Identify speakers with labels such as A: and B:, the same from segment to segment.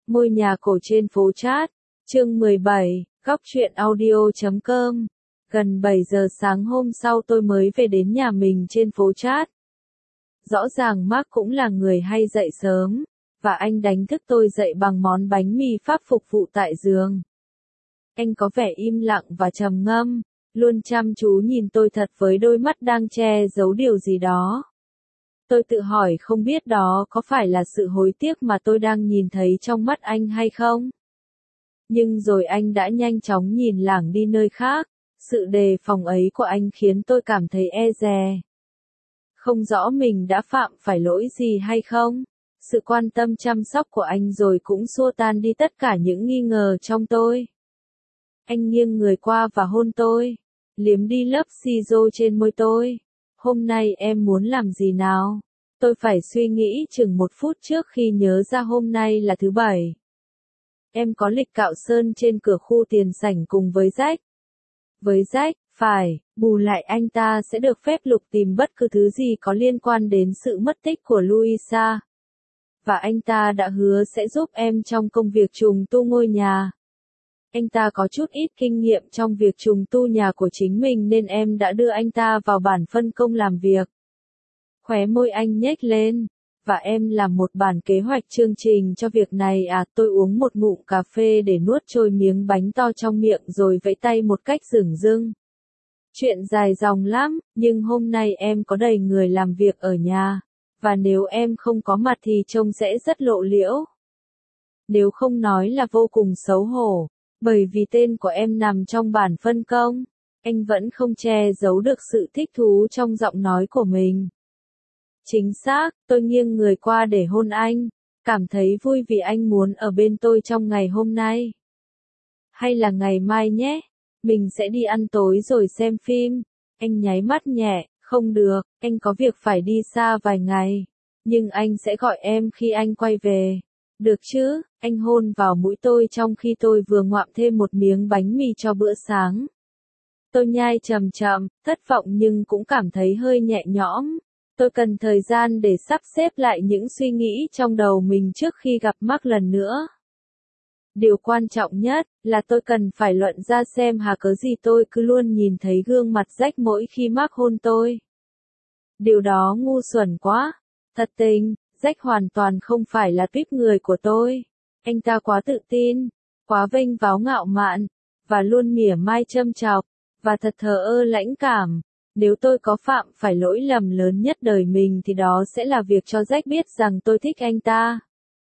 A: Ngôi nhà cổ trên phố Chát, chương 17, góc truyện audio.com. Gần 7 giờ sáng hôm sau tôi mới về đến nhà mình trên phố Chát. Rõ ràng Mark cũng là người hay dậy sớm, và anh đánh thức tôi dậy bằng món bánh mì Pháp phục vụ tại giường. Anh có vẻ im lặng và trầm ngâm, luôn chăm chú nhìn tôi thật với đôi mắt đang che giấu điều gì đó. Tôi tự hỏi không biết đó có phải là sự hối tiếc mà tôi đang nhìn thấy trong mắt anh hay không? Nhưng rồi anh đã nhanh chóng nhìn lảng đi nơi khác, sự đề phòng ấy của anh khiến tôi cảm thấy e dè. Không rõ mình đã phạm phải lỗi gì hay không, sự quan tâm chăm sóc của anh rồi cũng xua tan đi tất cả những nghi ngờ trong tôi. Anh nghiêng người qua và hôn tôi, liếm đi lớp xì rô trên môi tôi. Hôm nay em muốn làm gì nào? Tôi phải suy nghĩ chừng 1 phút trước khi nhớ ra hôm nay là thứ Bảy. Em có lịch cạo sơn trên cửa khu tiền sảnh cùng với Jack. Với Jack, phải, bù lại anh ta sẽ được phép lục tìm bất cứ thứ gì có liên quan đến sự mất tích của Louisa. Và anh ta đã hứa sẽ giúp em trong công việc trùng tu ngôi nhà. Anh ta có chút ít kinh nghiệm trong việc trùng tu nhà của chính mình nên em đã đưa anh ta vào bản phân công làm việc. Khóe môi anh nhếch lên, và em làm một bản kế hoạch chương trình cho việc này à? Tôi uống một ngụm cà phê để nuốt trôi miếng bánh to trong miệng rồi vẫy tay một cách dửng dưng. Chuyện dài dòng lắm, nhưng hôm nay em có đầy người làm việc ở nhà, và nếu em không có mặt thì trông sẽ rất lộ liễu. Nếu không nói là vô cùng xấu hổ, bởi vì tên của em nằm trong bản phân công. Anh vẫn không che giấu được sự thích thú trong giọng nói của mình. Chính xác, tôi nghiêng người qua để hôn anh, cảm thấy vui vì anh muốn ở bên tôi trong ngày hôm nay. Hay là ngày mai nhé, mình sẽ đi ăn tối rồi xem phim. Anh nháy mắt nhẹ, không được, anh có việc phải đi xa vài ngày, nhưng anh sẽ gọi em khi anh quay về. Được chứ? Anh hôn vào mũi tôi trong khi tôi vừa ngoạm thêm một miếng bánh mì cho bữa sáng. Tôi nhai chậm chậm, thất vọng nhưng cũng cảm thấy hơi nhẹ nhõm. Tôi cần thời gian để sắp xếp lại những suy nghĩ trong đầu mình trước khi gặp Mark lần nữa. Điều quan trọng nhất là tôi cần phải luận ra xem cớ gì tôi cứ luôn nhìn thấy gương mặt Jack mỗi khi Mark hôn tôi. Điều đó ngu xuẩn quá. Thật tình, Jack hoàn toàn không phải là tuýp người của tôi. Anh ta quá tự tin, quá vênh váo ngạo mạn, và luôn mỉa mai châm chọc, và thật thờ ơ lãnh cảm. Nếu tôi có phạm phải lỗi lầm lớn nhất đời mình thì đó sẽ là việc cho Jack biết rằng tôi thích anh ta.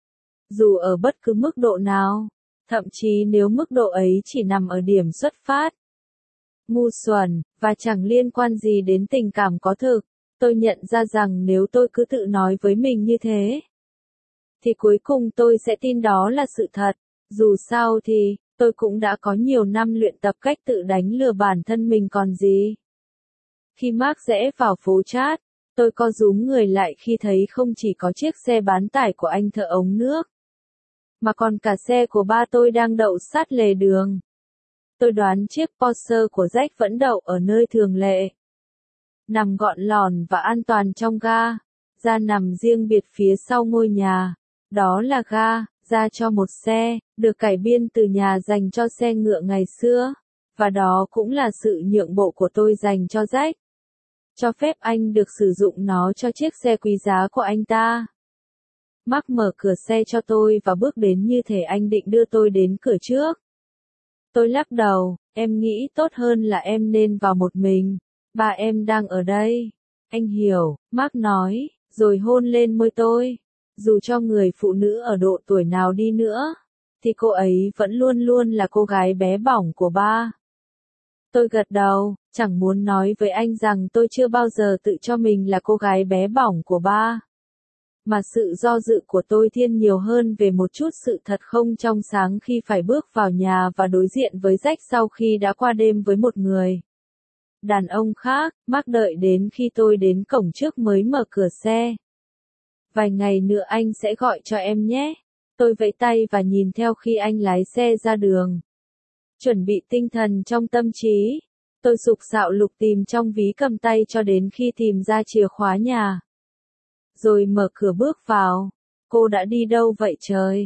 A: Dù ở bất cứ mức độ nào, thậm chí nếu mức độ ấy chỉ nằm ở điểm xuất phát. Ngu xuẩn, và chẳng liên quan gì đến tình cảm có thực. Tôi nhận ra rằng nếu tôi cứ tự nói với mình như thế, thì cuối cùng tôi sẽ tin đó là sự thật. Dù sao thì, tôi cũng đã có nhiều năm luyện tập cách tự đánh lừa bản thân mình còn gì. Khi Mark rẽ vào phố Chát, tôi co rúm người lại khi thấy không chỉ có chiếc xe bán tải của anh thợ ống nước, mà còn cả xe của ba tôi đang đậu sát lề đường. Tôi đoán chiếc Porsche của Jack vẫn đậu ở nơi thường lệ. Nằm gọn lòn và an toàn trong ga, ra nằm riêng biệt phía sau ngôi nhà. Đó là ga, ra cho một xe, được cải biên từ nhà dành cho xe ngựa ngày xưa. Và đó cũng là sự nhượng bộ của tôi dành cho Jack. Cho phép anh được sử dụng nó cho chiếc xe quý giá của anh ta. Mark mở cửa xe cho tôi và bước đến như thể anh định đưa tôi đến cửa trước. Tôi lắc đầu, em nghĩ tốt hơn là em nên vào một mình. Ba em đang ở đây. Anh hiểu, Mark nói, rồi hôn lên môi tôi. Dù cho người phụ nữ ở độ tuổi nào đi nữa, thì cô ấy vẫn luôn luôn là cô gái bé bỏng của ba. Tôi gật đầu, chẳng muốn nói với anh rằng tôi chưa bao giờ tự cho mình là cô gái bé bỏng của ba. Mà sự do dự của tôi thiên nhiều hơn về một chút sự thật không trong sáng khi phải bước vào nhà và đối diện với Jack sau khi đã qua đêm với một người đàn ông khác. Mark đợi đến khi tôi đến cổng trước mới mở cửa xe. Vài ngày nữa anh sẽ gọi cho em nhé. Tôi vẫy tay và nhìn theo khi anh lái xe ra đường. Chuẩn bị tinh thần trong tâm trí. Tôi sục sạo lục tìm trong ví cầm tay cho đến khi tìm ra chìa khóa nhà. Rồi mở cửa bước vào. Cô đã đi đâu vậy trời?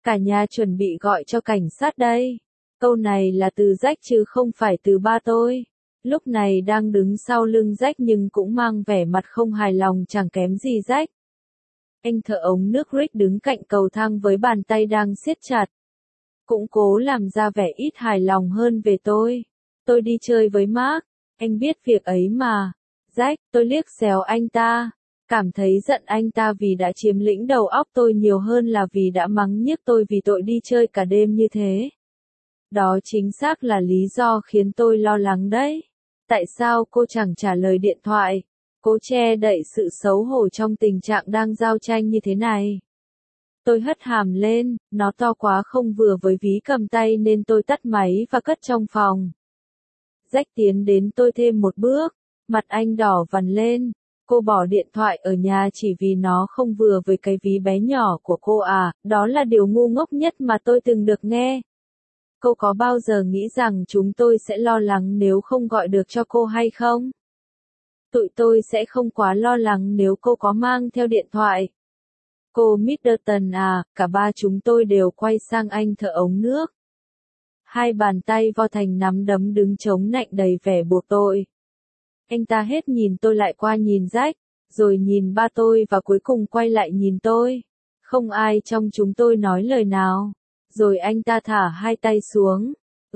A: Cả nhà chuẩn bị gọi cho cảnh sát đây. Câu này là từ Jack chứ không phải từ ba tôi. Lúc này đang đứng sau lưng Jack nhưng cũng mang vẻ mặt không hài lòng chẳng kém gì Jack. Anh thợ ống nước Rick đứng cạnh cầu thang với bàn tay đang siết chặt. Cũng cố làm ra vẻ ít hài lòng hơn về tôi. Tôi đi chơi với Mark, anh biết việc ấy mà. Jack, tôi liếc xéo anh ta. Cảm thấy giận anh ta vì đã chiếm lĩnh đầu óc tôi nhiều hơn là vì đã mắng nhiếc tôi vì tội đi chơi cả đêm như thế. Đó chính xác là lý do khiến tôi lo lắng đấy. Tại sao cô chẳng trả lời điện thoại? Cố che đậy sự xấu hổ trong tình trạng đang giao tranh như thế này. Tôi hất hàm lên, nó to quá không vừa với ví cầm tay nên tôi tắt máy và cất trong phòng. Jack tiến đến tôi thêm một bước, mặt anh đỏ vằn lên. Cô bỏ điện thoại ở nhà chỉ vì nó không vừa với cái ví bé nhỏ của cô à, đó là điều ngu ngốc nhất mà tôi từng được nghe. Cô có bao giờ nghĩ rằng chúng tôi sẽ lo lắng nếu không gọi được cho cô hay không? Tụi tôi sẽ không quá lo lắng nếu cô có mang theo điện thoại. Cô Middleton à, cả ba chúng tôi đều quay sang anh thợ ống nước. Hai bàn tay vo thành nắm đấm đứng chống nạnh đầy vẻ buộc tội. Anh ta hết nhìn tôi lại qua nhìn Jack, rồi nhìn ba tôi và cuối cùng quay lại nhìn tôi. Không ai trong chúng tôi nói lời nào. Rồi anh ta thả hai tay xuống.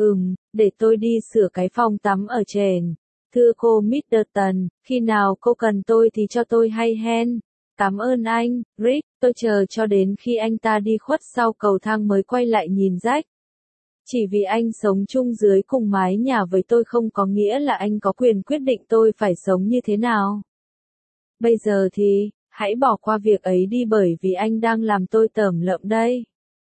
A: Để tôi đi sửa cái phòng tắm ở trên. Thưa cô Middleton, khi nào cô cần tôi thì cho tôi hay hen. Cảm ơn anh, Rick. Tôi chờ cho đến khi anh ta đi khuất sau cầu thang mới quay lại nhìn Jack. Chỉ vì anh sống chung dưới cùng mái nhà với tôi không có nghĩa là anh có quyền quyết định tôi phải sống như thế nào. Bây giờ thì, hãy bỏ qua việc ấy đi bởi vì anh đang làm tôi tởm lợm đây.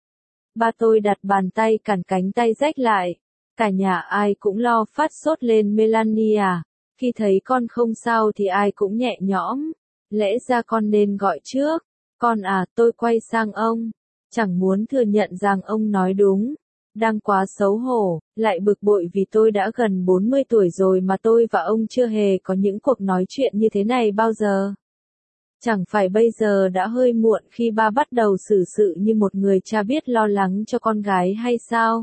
A: Ba tôi đặt bàn tay cản cánh tay Jack lại. Cả nhà ai cũng lo phát sốt lên Melania. Khi thấy con không sao thì ai cũng nhẹ nhõm. Lẽ ra con nên gọi trước. Con à, tôi quay sang ông. Chẳng muốn thừa nhận rằng ông nói đúng. Đang quá xấu hổ, lại bực bội vì tôi đã gần 40 tuổi rồi mà tôi và ông chưa hề có những cuộc nói chuyện như thế này bao giờ. Chẳng phải bây giờ đã hơi muộn khi ba bắt đầu xử sự như một người cha biết lo lắng cho con gái hay sao?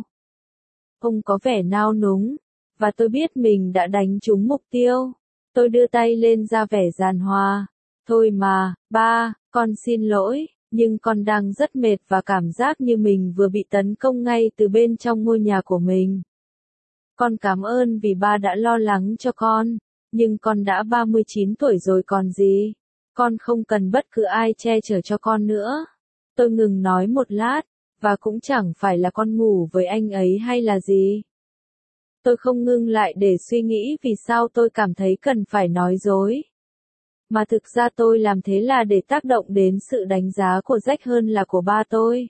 A: Ông có vẻ nao núng, và tôi biết mình đã đánh trúng mục tiêu. Tôi đưa tay lên ra vẻ giàn hòa. Thôi mà, ba, con xin lỗi. Nhưng con đang rất mệt và cảm giác như mình vừa bị tấn công ngay từ bên trong ngôi nhà của mình. Con cảm ơn vì ba đã lo lắng cho con, nhưng con đã 39 tuổi rồi còn gì. Con không cần bất cứ ai che chở cho con nữa. Tôi ngừng nói một lát, và cũng chẳng phải là con ngủ với anh ấy hay là gì. Tôi không ngưng lại để suy nghĩ vì sao tôi cảm thấy cần phải nói dối. Mà thực ra tôi làm thế là để tác động đến sự đánh giá của Jack hơn là của ba tôi.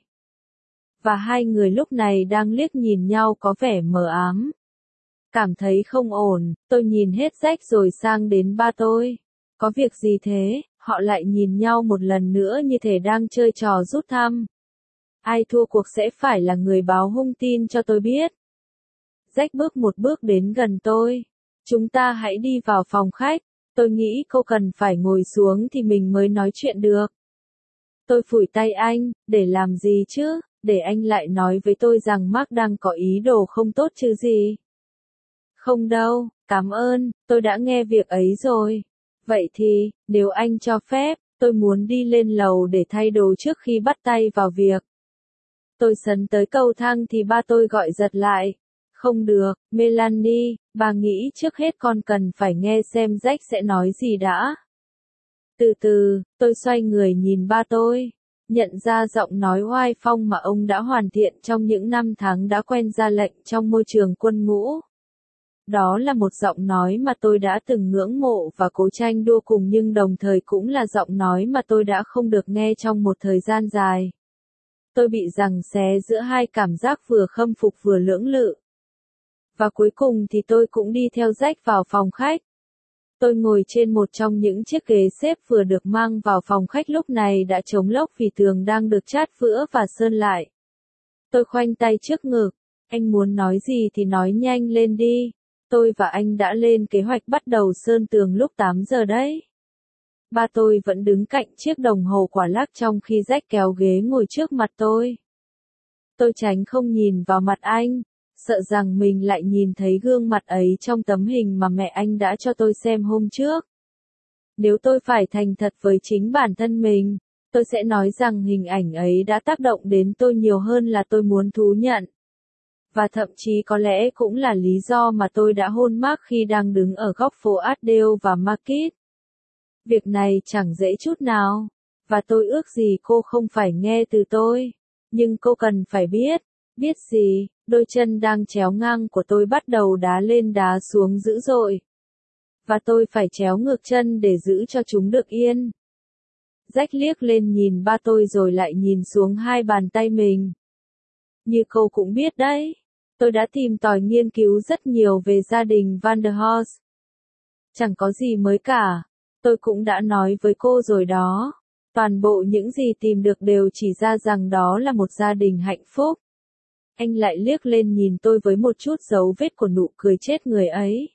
A: Và hai người lúc này đang liếc nhìn nhau có vẻ mờ ám. Cảm thấy không ổn, tôi nhìn hết Jack rồi sang đến ba tôi. Có việc gì thế? Họ lại nhìn nhau một lần nữa như thể đang chơi trò rút thăm. Ai thua cuộc sẽ phải là người báo hung tin cho tôi biết. Jack bước một bước đến gần tôi. Chúng ta hãy đi vào phòng khách. Tôi nghĩ cô cần phải ngồi xuống thì mình mới nói chuyện được. Tôi phủi tay anh, để làm gì chứ, để anh lại nói với tôi rằng Mark đang có ý đồ không tốt chứ gì. Không đâu, cảm ơn, tôi đã nghe việc ấy rồi. Vậy thì, nếu anh cho phép, tôi muốn đi lên lầu để thay đồ trước khi bắt tay vào việc. Tôi sấn tới cầu thang thì ba tôi gọi giật lại. Không được, Melanie, bà nghĩ trước hết con cần phải nghe xem Jack sẽ nói gì đã. Từ từ, tôi xoay người nhìn ba tôi. Nhận ra giọng nói oai phong mà ông đã hoàn thiện trong những năm tháng đã quen ra lệnh trong môi trường quân ngũ. Đó là một giọng nói mà tôi đã từng ngưỡng mộ và cố tranh đua cùng nhưng đồng thời cũng là giọng nói mà tôi đã không được nghe trong một thời gian dài. Tôi bị giằng xé giữa hai cảm giác vừa khâm phục vừa lưỡng lự. Và cuối cùng thì tôi cũng đi theo Jack vào phòng khách. Tôi ngồi trên một trong những chiếc ghế xếp vừa được mang vào phòng khách lúc này đã trống lốc vì tường đang được chát vữa và sơn lại. Tôi khoanh tay trước ngực. Anh muốn nói gì thì nói nhanh lên đi. Tôi và anh đã lên kế hoạch bắt đầu sơn tường lúc 8 giờ đấy. Ba tôi vẫn đứng cạnh chiếc đồng hồ quả lắc trong khi Jack kéo ghế ngồi trước mặt tôi. Tôi tránh không nhìn vào mặt anh, sợ rằng mình lại nhìn thấy gương mặt ấy trong tấm hình mà mẹ anh đã cho tôi xem hôm trước. Nếu tôi phải thành thật với chính bản thân mình, tôi sẽ nói rằng hình ảnh ấy đã tác động đến tôi nhiều hơn là tôi muốn thú nhận. Và thậm chí có lẽ cũng là lý do mà tôi đã hôn Mark khi đang đứng ở góc phố Arndale và Market. Việc này chẳng dễ chút nào, và tôi ước gì cô không phải nghe từ tôi. Nhưng cô cần phải biết. Biết gì? Đôi chân đang chéo ngang của tôi bắt đầu đá lên đá xuống dữ dội. Và tôi phải chéo ngược chân để giữ cho chúng được yên. Jack liếc lên nhìn ba tôi rồi lại nhìn xuống hai bàn tay mình. Như cô cũng biết đấy, tôi đã tìm tòi nghiên cứu rất nhiều về gia đình Van der Horst. Chẳng có gì mới cả, tôi cũng đã nói với cô rồi đó. Toàn bộ những gì tìm được đều chỉ ra rằng đó là một gia đình hạnh phúc. Anh lại liếc lên nhìn tôi với một chút dấu vết của nụ cười chết người ấy.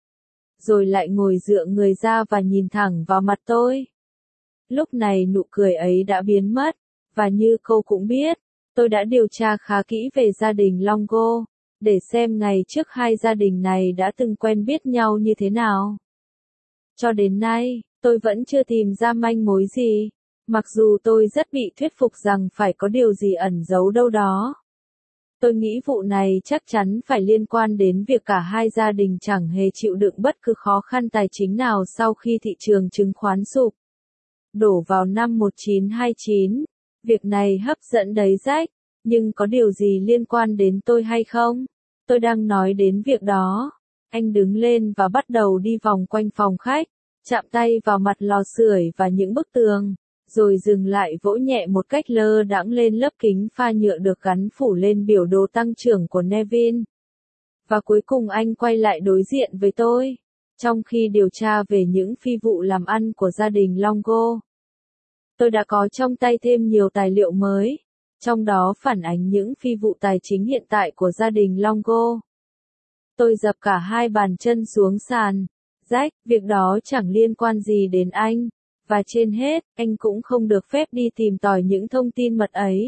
A: Rồi lại ngồi dựa người ra và nhìn thẳng vào mặt tôi. Lúc này nụ cười ấy đã biến mất, và như cô cũng biết, tôi đã điều tra khá kỹ về gia đình Longo, để xem ngày trước hai gia đình này đã từng quen biết nhau như thế nào. Cho đến nay, tôi vẫn chưa tìm ra manh mối gì, mặc dù tôi rất bị thuyết phục rằng phải có điều gì ẩn giấu đâu đó. Tôi nghĩ vụ này chắc chắn phải liên quan đến việc cả hai gia đình chẳng hề chịu đựng bất cứ khó khăn tài chính nào sau khi thị trường chứng khoán sụp đổ vào năm 1929. Việc này hấp dẫn đấy Jack, nhưng có điều gì liên quan đến tôi hay không? Tôi đang nói đến việc đó. Anh đứng lên và bắt đầu đi vòng quanh phòng khách, chạm tay vào mặt lò sưởi và những bức tường, rồi dừng lại vỗ nhẹ một cách lơ đãng lên lớp kính pha nhựa được gắn phủ lên biểu đồ tăng trưởng của Nevin. Và cuối cùng anh quay lại đối diện với tôi, trong khi điều tra về những phi vụ làm ăn của gia đình Longo. Tôi đã có trong tay thêm nhiều tài liệu mới, trong đó phản ánh những phi vụ tài chính hiện tại của gia đình Longo. Tôi dập cả hai bàn chân xuống sàn. Jack, việc đó chẳng liên quan gì đến anh. Và trên hết, anh cũng không được phép đi tìm tòi những thông tin mật ấy.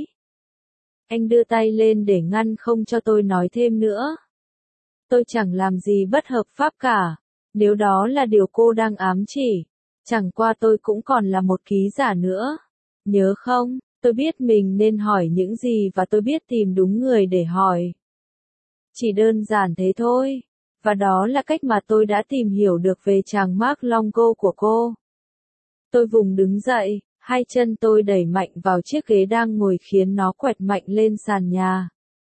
A: Anh đưa tay lên để ngăn không cho tôi nói thêm nữa. Tôi chẳng làm gì bất hợp pháp cả, nếu đó là điều cô đang ám chỉ. Chẳng qua tôi cũng còn là một ký giả nữa. Nhớ không, tôi biết mình nên hỏi những gì và tôi biết tìm đúng người để hỏi. Chỉ đơn giản thế thôi. Và đó là cách mà tôi đã tìm hiểu được về chàng Mark Longo của cô. Tôi vùng đứng dậy, hai chân tôi đẩy mạnh vào chiếc ghế đang ngồi khiến nó quẹt mạnh lên sàn nhà.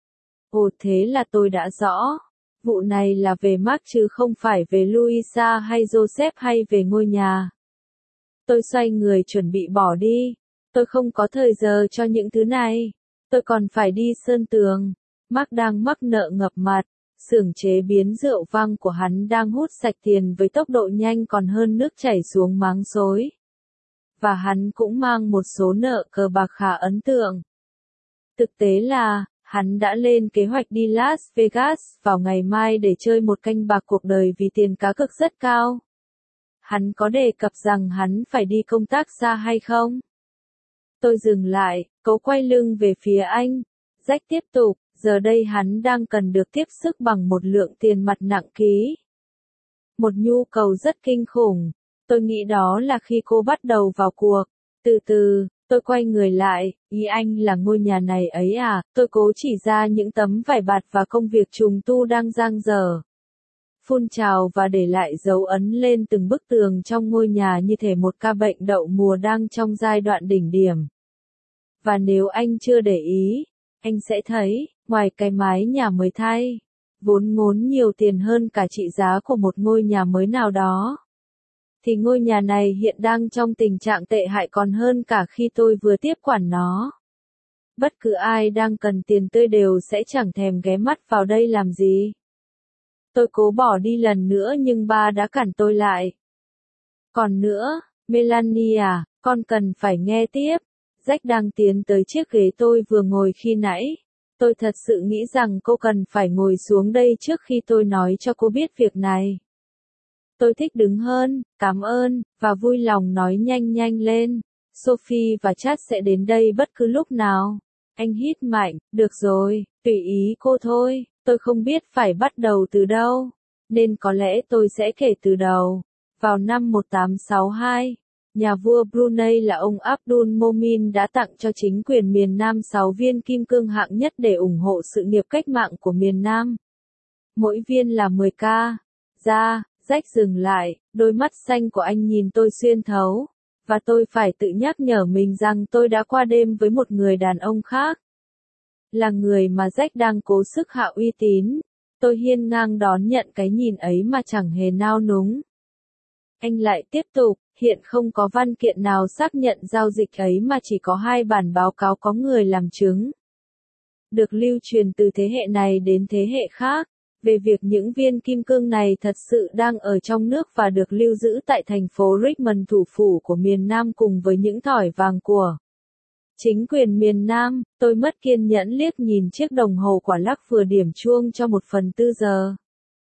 A: Ồ thế là tôi đã rõ. Vụ này là về Mark chứ không phải về Louisa hay Joseph hay về ngôi nhà. Tôi xoay người chuẩn bị bỏ đi. Tôi không có thời giờ cho những thứ này. Tôi còn phải đi sơn tường. Mark đang mắc nợ ngập mặt. Xưởng chế biến rượu vang của hắn đang hút sạch tiền với tốc độ nhanh còn hơn nước chảy xuống máng xối. Và hắn cũng mang một số nợ cờ bạc khá ấn tượng. Thực tế là, hắn đã lên kế hoạch đi Las Vegas vào ngày mai để chơi một canh bạc cuộc đời vì tiền cá cược rất cao. Hắn có đề cập rằng hắn phải đi công tác xa hay không? Tôi dừng lại, cậu quay lưng về phía anh. Jack tiếp tục, giờ đây hắn đang cần được tiếp sức bằng một lượng tiền mặt nặng ký. Một nhu cầu rất kinh khủng. Tôi nghĩ đó là khi cô bắt đầu vào cuộc. Từ từ, tôi quay người lại, ý anh là ngôi nhà này ấy à, tôi cố chỉ ra những tấm vải bạt và công việc trùng tu đang dang dở. Phun trào và để lại dấu ấn lên từng bức tường trong ngôi nhà như thể một ca bệnh đậu mùa đang trong giai đoạn đỉnh điểm. Và nếu anh chưa để ý, anh sẽ thấy, ngoài cái mái nhà mới thay, vốn ngốn nhiều tiền hơn cả trị giá của một ngôi nhà mới nào đó, thì ngôi nhà này hiện đang trong tình trạng tệ hại còn hơn cả khi tôi vừa tiếp quản nó. Bất cứ ai đang cần tiền tươi đều sẽ chẳng thèm ghé mắt vào đây làm gì. Tôi cố bỏ đi lần nữa nhưng ba đã cản tôi lại. Còn nữa, Melania, con cần phải nghe tiếp. Jack đang tiến tới chiếc ghế tôi vừa ngồi khi nãy. Tôi thật sự nghĩ rằng cô cần phải ngồi xuống đây trước khi tôi nói cho cô biết việc này. Tôi thích đứng hơn, cảm ơn, và vui lòng nói nhanh nhanh lên. Sophie và Chad sẽ đến đây bất cứ lúc nào. Anh hít mạnh, được rồi, tùy ý cô thôi, tôi không biết phải bắt đầu từ đâu, nên có lẽ tôi sẽ kể từ đầu. Vào năm 1862, nhà vua Brunei là ông Abdul Momin đã tặng cho chính quyền miền Nam 6 viên kim cương hạng nhất để ủng hộ sự nghiệp cách mạng của miền Nam. Mỗi viên là 10k. Jack dừng lại, đôi mắt xanh của anh nhìn tôi xuyên thấu, và tôi phải tự nhắc nhở mình rằng tôi đã qua đêm với một người đàn ông khác. Là người mà Jack đang cố sức hạ uy tín. Tôi hiên ngang đón nhận cái nhìn ấy mà chẳng hề nao núng. Anh lại tiếp tục, hiện không có văn kiện nào xác nhận giao dịch ấy mà chỉ có 2 bản báo cáo có người làm chứng. Được lưu truyền từ thế hệ này đến thế hệ khác, về việc những viên kim cương này thật sự đang ở trong nước và được lưu giữ tại thành phố Richmond thủ phủ của miền Nam cùng với những thỏi vàng của chính quyền miền Nam. Tôi mất kiên nhẫn liếc nhìn chiếc đồng hồ quả lắc vừa điểm chuông cho 1/4 giờ.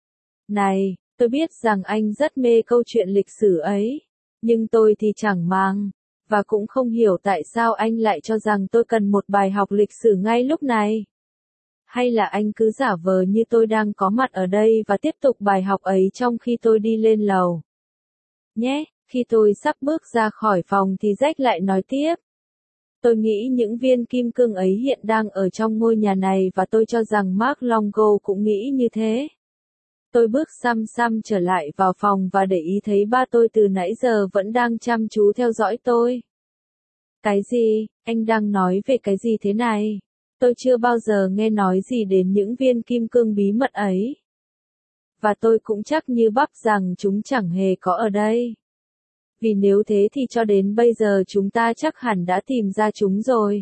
A: Này, tôi biết rằng anh rất mê câu chuyện lịch sử ấy, nhưng tôi thì chẳng màng, và cũng không hiểu tại sao anh lại cho rằng tôi cần một bài học lịch sử ngay lúc này. Hay là anh cứ giả vờ như tôi đang có mặt ở đây và tiếp tục bài học ấy trong khi tôi đi lên lầu. Nhé, khi tôi sắp bước ra khỏi phòng thì Jack lại nói tiếp. Tôi nghĩ những viên kim cương ấy hiện đang ở trong ngôi nhà này và tôi cho rằng Mark Longo cũng nghĩ như thế. Tôi bước xăm xăm trở lại vào phòng và để ý thấy ba tôi từ nãy giờ vẫn đang chăm chú theo dõi tôi. Cái gì? Anh đang nói về cái gì thế này? Tôi chưa bao giờ nghe nói gì đến những viên kim cương bí mật ấy. Và tôi cũng chắc như bắp rằng chúng chẳng hề có ở đây. Vì nếu thế thì cho đến bây giờ chúng ta chắc hẳn đã tìm ra chúng rồi.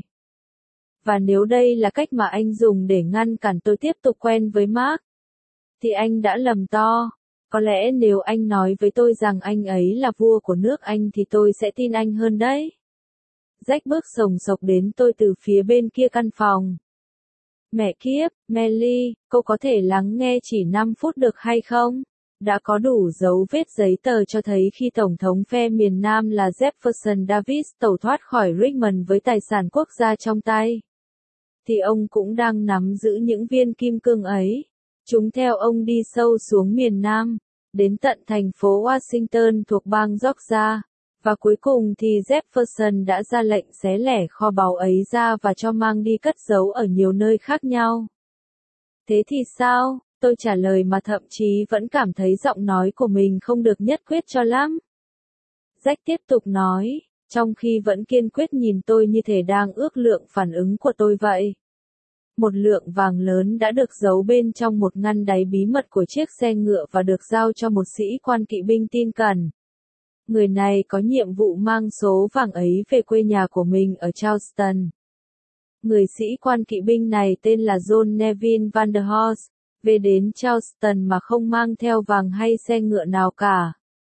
A: Và nếu đây là cách mà anh dùng để ngăn cản tôi tiếp tục quen với Mark, thì anh đã lầm to. Có lẽ nếu anh nói với tôi rằng anh ấy là vua của nước Anh thì tôi sẽ tin anh hơn đấy. Jack bước sồng sộc đến tôi từ phía bên kia căn phòng. Mẹ kiếp, Melly, cô có thể lắng nghe chỉ 5 phút được hay không? Đã có đủ dấu vết giấy tờ cho thấy khi Tổng thống phe miền Nam là Jefferson Davis tẩu thoát khỏi Richmond với tài sản quốc gia trong tay, thì ông cũng đang nắm giữ những viên kim cương ấy. Chúng theo ông đi sâu xuống miền Nam, đến tận thành phố Washington thuộc bang Georgia, và cuối cùng thì Jefferson đã ra lệnh xé lẻ kho báu ấy ra và cho mang đi cất giấu ở nhiều nơi khác nhau. Thế thì sao? Tôi trả lời mà thậm chí vẫn cảm thấy giọng nói của mình không được nhất quyết cho lắm. Jack tiếp tục nói, trong khi vẫn kiên quyết nhìn tôi như thể đang ước lượng phản ứng của tôi vậy. Một lượng vàng lớn đã được giấu bên trong một ngăn đáy bí mật của chiếc xe ngựa và được giao cho một sĩ quan kỵ binh tin cẩn. Người này có nhiệm vụ mang số vàng ấy về quê nhà của mình ở Charleston. Người sĩ quan kỵ binh này tên là John Neville Vanderhorst, về đến Charleston mà không mang theo vàng hay xe ngựa nào cả.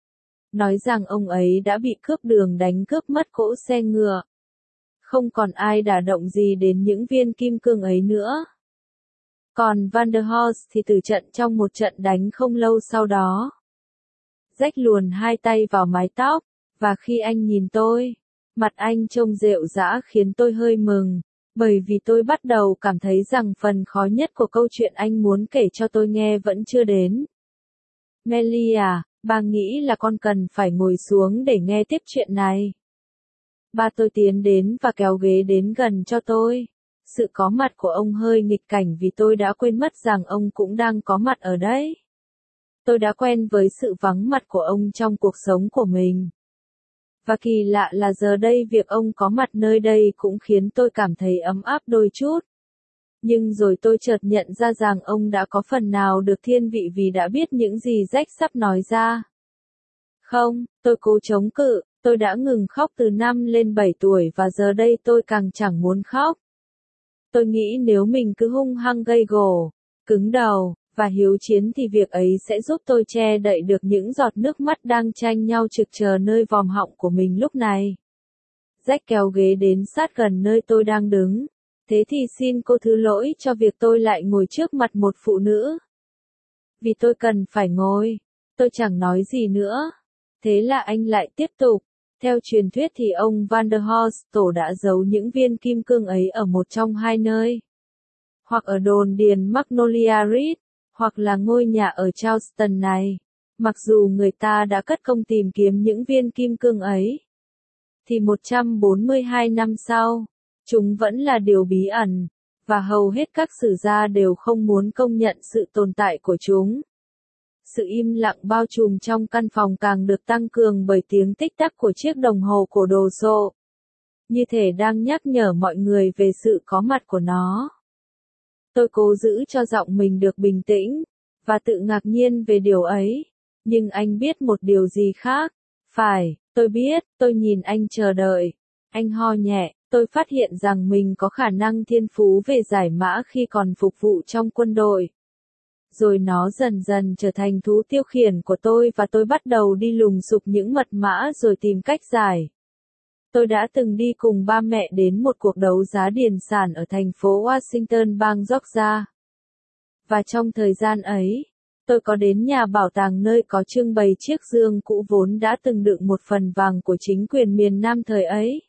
A: Nói rằng ông ấy đã bị cướp đường đánh cướp mất cỗ xe ngựa. Không còn ai đả động gì đến những viên kim cương ấy nữa. Còn Vanderhorst thì tử trận trong một trận đánh không lâu sau đó. Jack luồn 2 tay vào mái tóc, và khi anh nhìn tôi, mặt anh trông rệu rã khiến tôi hơi mừng, bởi vì tôi bắt đầu cảm thấy rằng phần khó nhất của câu chuyện anh muốn kể cho tôi nghe vẫn chưa đến. Melly à, bà nghĩ là con cần phải ngồi xuống để nghe tiếp chuyện này. Ba tôi tiến đến và kéo ghế đến gần cho tôi. Sự có mặt của ông hơi nghịch cảnh vì tôi đã quên mất rằng ông cũng đang có mặt ở đấy. Tôi đã quen với sự vắng mặt của ông trong cuộc sống của mình. Và kỳ lạ là giờ đây việc ông có mặt nơi đây cũng khiến tôi cảm thấy ấm áp đôi chút. Nhưng rồi tôi chợt nhận ra rằng ông đã có phần nào được thiên vị vì đã biết những gì Jack sắp nói ra. Không, tôi cố chống cự, tôi đã ngừng khóc từ 5 lên 7 tuổi và giờ đây tôi càng chẳng muốn khóc. Tôi nghĩ nếu mình cứ hung hăng gây gổ, cứng đầu, và hiếu chiến thì việc ấy sẽ giúp tôi che đậy được những giọt nước mắt đang tranh nhau trực chờ nơi vòm họng của mình lúc này. Jack kéo ghế đến sát gần nơi tôi đang đứng. Thế thì xin cô thứ lỗi cho việc tôi lại ngồi trước mặt một phụ nữ. Vì tôi cần phải ngồi. Tôi chẳng nói gì nữa. Thế là anh lại tiếp tục. Theo truyền thuyết thì ông Van der Horst tổ đã giấu những viên kim cương ấy ở một trong hai nơi. Hoặc ở đồn điền Magnolia Ridge, hoặc là ngôi nhà ở Charleston này. Mặc dù người ta đã cất công tìm kiếm những viên kim cương ấy, thì 142 năm sau, chúng vẫn là điều bí ẩn, và hầu hết các sử gia đều không muốn công nhận sự tồn tại của chúng. Sự im lặng bao trùm trong căn phòng càng được tăng cường bởi tiếng tích tắc của chiếc đồng hồ cổ đồ sộ, như thể đang nhắc nhở mọi người về sự có mặt của nó. Tôi cố giữ cho giọng mình được bình tĩnh, và tự ngạc nhiên về điều ấy, nhưng anh biết một điều gì khác. Phải, tôi biết, tôi nhìn anh chờ đợi. Anh ho nhẹ, tôi phát hiện rằng mình có khả năng thiên phú về giải mã khi còn phục vụ trong quân đội. Rồi nó dần dần trở thành thú tiêu khiển của tôi và tôi bắt đầu đi lùng sục những mật mã rồi tìm cách giải. Tôi đã từng đi cùng ba mẹ đến một cuộc đấu giá điền sản ở thành phố Washington bang Georgia. Và trong thời gian ấy, tôi có đến nhà bảo tàng nơi có trưng bày chiếc dương cũ vốn đã từng đựng một phần vàng của chính quyền miền Nam thời ấy.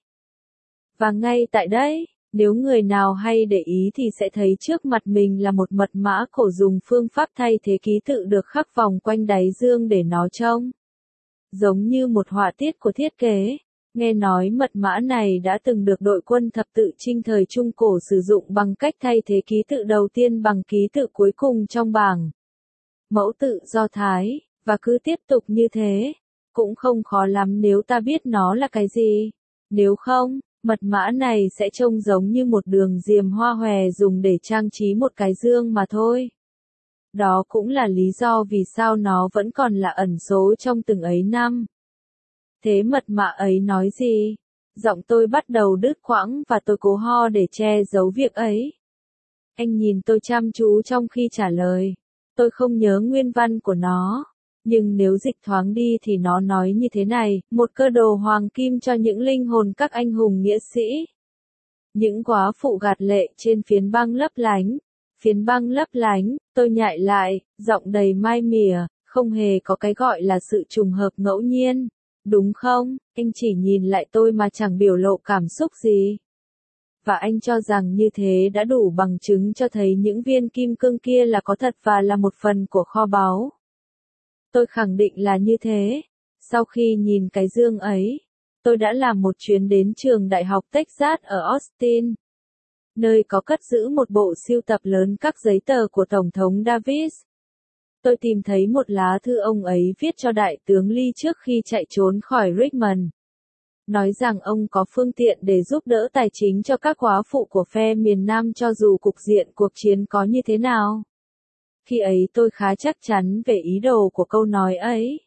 A: Và ngay tại đây, nếu người nào hay để ý thì sẽ thấy trước mặt mình là một mật mã cổ dùng phương pháp thay thế ký tự được khắc vòng quanh đáy dương để nó trông giống như một họa tiết của thiết kế. Nghe nói mật mã này đã từng được đội quân thập tự chinh thời Trung Cổ sử dụng bằng cách thay thế ký tự đầu tiên bằng ký tự cuối cùng trong bảng mẫu tự Do Thái, và cứ tiếp tục như thế. Cũng không khó lắm nếu ta biết nó là cái gì. Nếu không, mật mã này sẽ trông giống như một đường diềm hoa hòe dùng để trang trí một cái dương mà thôi. Đó cũng là lý do vì sao nó vẫn còn là ẩn số trong từng ấy năm. Thế mật mã ấy nói gì? Giọng tôi bắt đầu đứt quãng và tôi cố ho để che giấu việc ấy. Anh nhìn tôi chăm chú trong khi trả lời. Tôi không nhớ nguyên văn của nó, nhưng nếu dịch thoáng đi thì nó nói như thế này: một cơ đồ hoàng kim cho những linh hồn các anh hùng nghĩa sĩ. Những góa phụ gạt lệ trên phiến băng lấp lánh. Phiến băng lấp lánh, tôi nhại lại, giọng đầy mai mỉa, không hề có cái gọi là sự trùng hợp ngẫu nhiên. Đúng không? Anh chỉ nhìn lại tôi mà chẳng biểu lộ cảm xúc gì. Và anh cho rằng như thế đã đủ bằng chứng cho thấy những viên kim cương kia là có thật và là một phần của kho báu. Tôi khẳng định là như thế. Sau khi nhìn cái dương ấy, tôi đã làm một chuyến đến trường đại học Texas ở Austin, nơi có cất giữ một bộ sưu tập lớn các giấy tờ của Tổng thống Davis. Tôi tìm thấy một lá thư ông ấy viết cho Đại tướng Lee trước khi chạy trốn khỏi Richmond. Nói rằng ông có phương tiện để giúp đỡ tài chính cho các góa phụ của phe miền Nam cho dù cục diện cuộc chiến có như thế nào. Khi ấy tôi khá chắc chắn về ý đồ của câu nói ấy.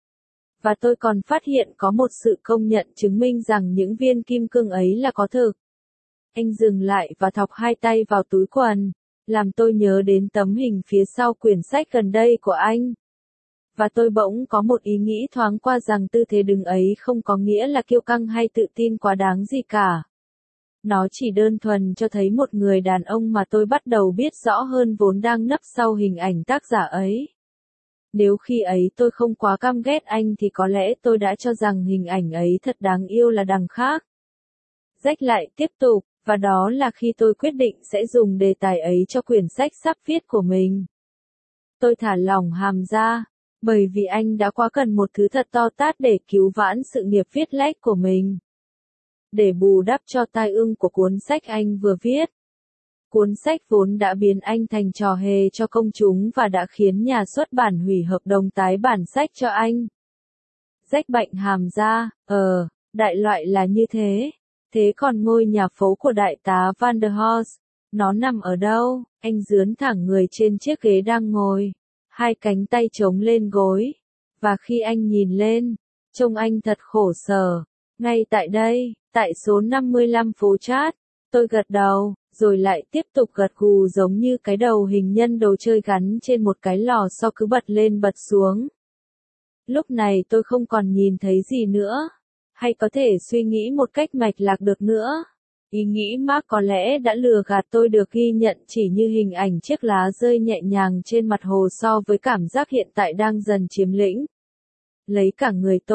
A: Và tôi còn phát hiện có một sự công nhận chứng minh rằng những viên kim cương ấy là có thực. Anh dừng lại và thọc hai tay vào túi quần, làm tôi nhớ đến tấm hình phía sau quyển sách gần đây của anh. Và tôi bỗng có một ý nghĩ thoáng qua rằng tư thế đứng ấy không có nghĩa là kiêu căng hay tự tin quá đáng gì cả. Nó chỉ đơn thuần cho thấy một người đàn ông mà tôi bắt đầu biết rõ hơn vốn đang nấp sau hình ảnh tác giả ấy. Nếu khi ấy tôi không quá căm ghét anh thì có lẽ tôi đã cho rằng hình ảnh ấy thật đáng yêu là đằng khác. Rách lại tiếp tục, và đó là khi tôi quyết định sẽ dùng đề tài ấy cho quyển sách sắp viết của mình. Tôi thả lỏng hàm ra, bởi vì anh đã quá cần một thứ thật to tát để cứu vãn sự nghiệp viết lách của mình. Để bù đắp cho tai ương của cuốn sách anh vừa viết. Cuốn sách vốn đã biến anh thành trò hề cho công chúng và đã khiến nhà xuất bản hủy hợp đồng tái bản sách cho anh. Rách bệnh hàm ra, đại loại là như thế. Thế còn ngôi nhà phố của đại tá Van der Horst, nó nằm ở đâu? Anh dướn thẳng người trên chiếc ghế đang ngồi, hai cánh tay chống lên gối. Và khi anh nhìn lên, trông anh thật khổ sở. Ngay tại đây, tại số 55 phố Chát, tôi gật đầu, rồi lại tiếp tục gật gù giống như cái đầu hình nhân đồ chơi gắn trên một cái lò xo cứ bật lên bật xuống. Lúc này tôi không còn nhìn thấy gì nữa, hay có thể suy nghĩ một cách mạch lạc được nữa. Ý nghĩ Mark có lẽ đã lừa gạt tôi được ghi nhận chỉ như hình ảnh chiếc lá rơi nhẹ nhàng trên mặt hồ so với cảm giác hiện tại đang dần chiếm lĩnh lấy cả người tôi.